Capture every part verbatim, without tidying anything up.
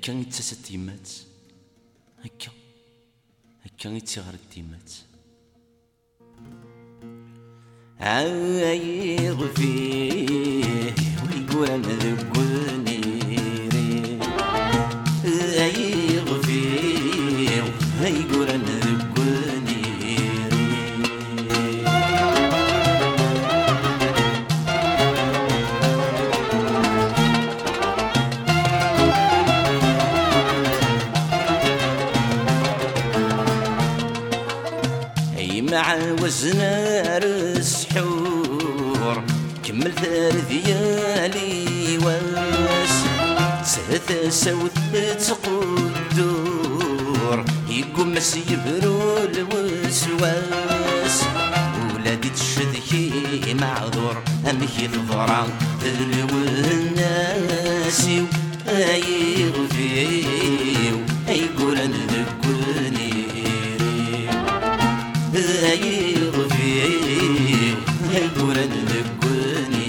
هكا يتسات يمات، هكا هكا يتغرد ديمات. عايغ فيه ويقول انا ذقني عايغ فيه ويقول انا ذقني مع وزنار السحور كمل ثلاث ليالي واس سهث سوث تقدور يقوم يبرو الوسواس ولادي تشذكي معذور امشي الضرع تلو الناس ايغ فيه ايقول انا ذكرني هيغ فيه هيقول انا ذكرني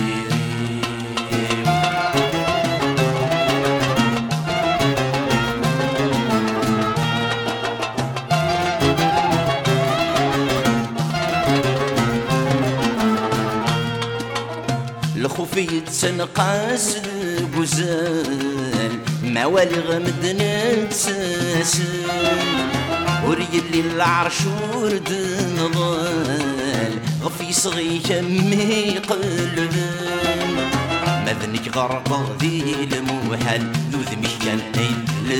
الخوف يتسنقاس القزال موالي غمدنا تساسل وريلي العرش ورد نضال غفي صغي كمي قلبان مذنك غرق ذي الموحل ذوذ مشكان اين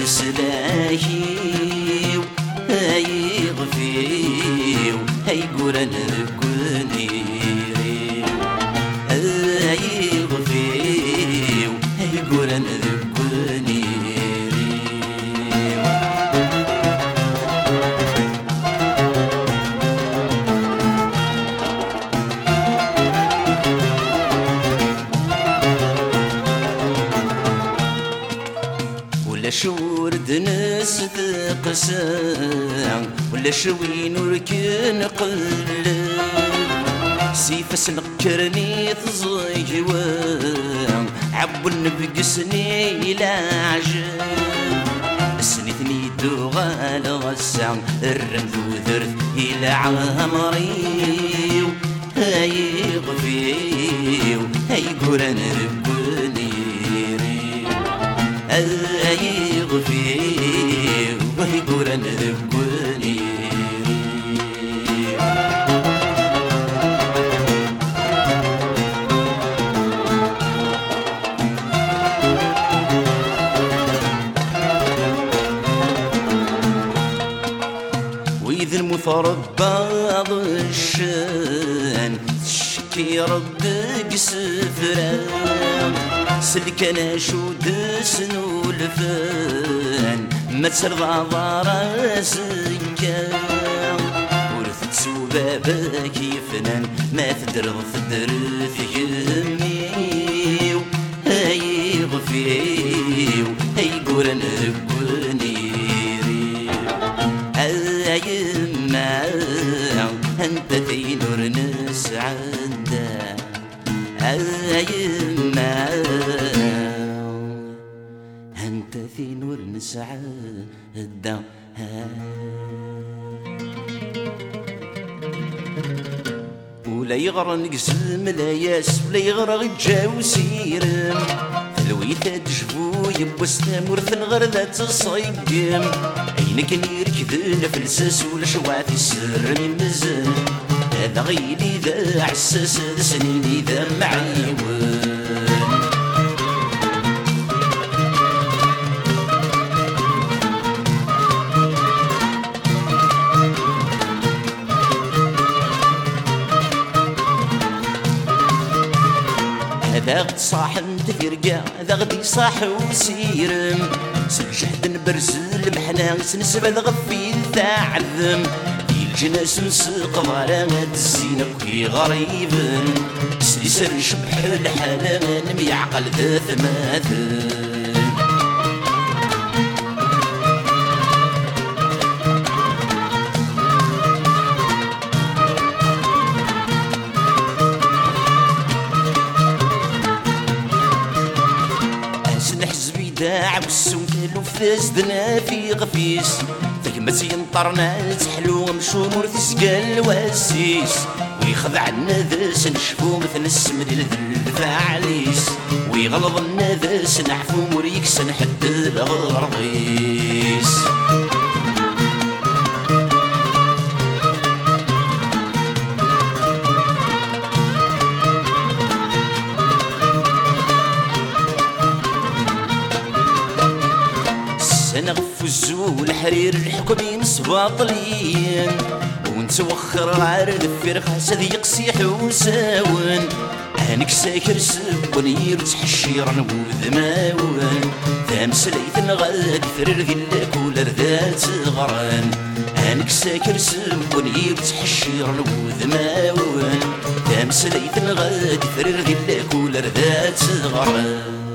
لسلاهي هاي غفيو هاي قران ركوني هاي غفيو هاي قران ركوني ولا شورد ناس تقسام ولا شوي نوركن قلب سيف سنقرني تزيوان عبو نبقسني إلى عجب سنتني دوغال غسان الرمذ وذرث إلى عمري هاي غفيو هاي قران ربني هاي غفيو هاي قران ربني وإذا المثرباض الشان تشكي ربك سفران سلكنا شو دسنو الفان ما تسرضى ضراس الجان ورثت سبابك يفنان ما تدرض تدرث يميو هاي غفيو هاي قران ركوني يما انت في نور نسعد يما انت في نور نسعد ولا يغرى نقسم لا ياس ولا يغرى جاو سيرم ثلويثة تجفو يبوسنا مرثن غردة تصيقم عينك نيركذ الفلسس ولا شوعث السر من مزن هذا غيلي ذا عساس ذا سنيني ذا معيون هذا غد صاح نتفرقا هذا غدي صاح وسيرم سجحد نبرزل محنا سنسبة غفي ثعذم الجناس نسق ضرانات الزينة وكي غريبا سلسل شبح الحنان ميعقل ذا ثماثل الداع والسوم كالو فاسدنا في غفيس تكمت ينطرنا تحلو مشوم ورتسقى الواسيس ويخضعنا ذاس نشفو مثل السمد الفعليس ويغلظنا ذاس نعفو مريكس نحد الغرضيس انا غفزو الحرير الحكم مسباطلين ونتوخر عرض الفرخة سذي يقسي حوساون هانك ساكر سبون يرتحشيرا وذماون ذا مسليت الغاد فرر ذي الكولر ذات غران هانك ساكر سبون يرتحشيرا وذماون ذا مسليت الغاد فرر ذي الكولر ذات غران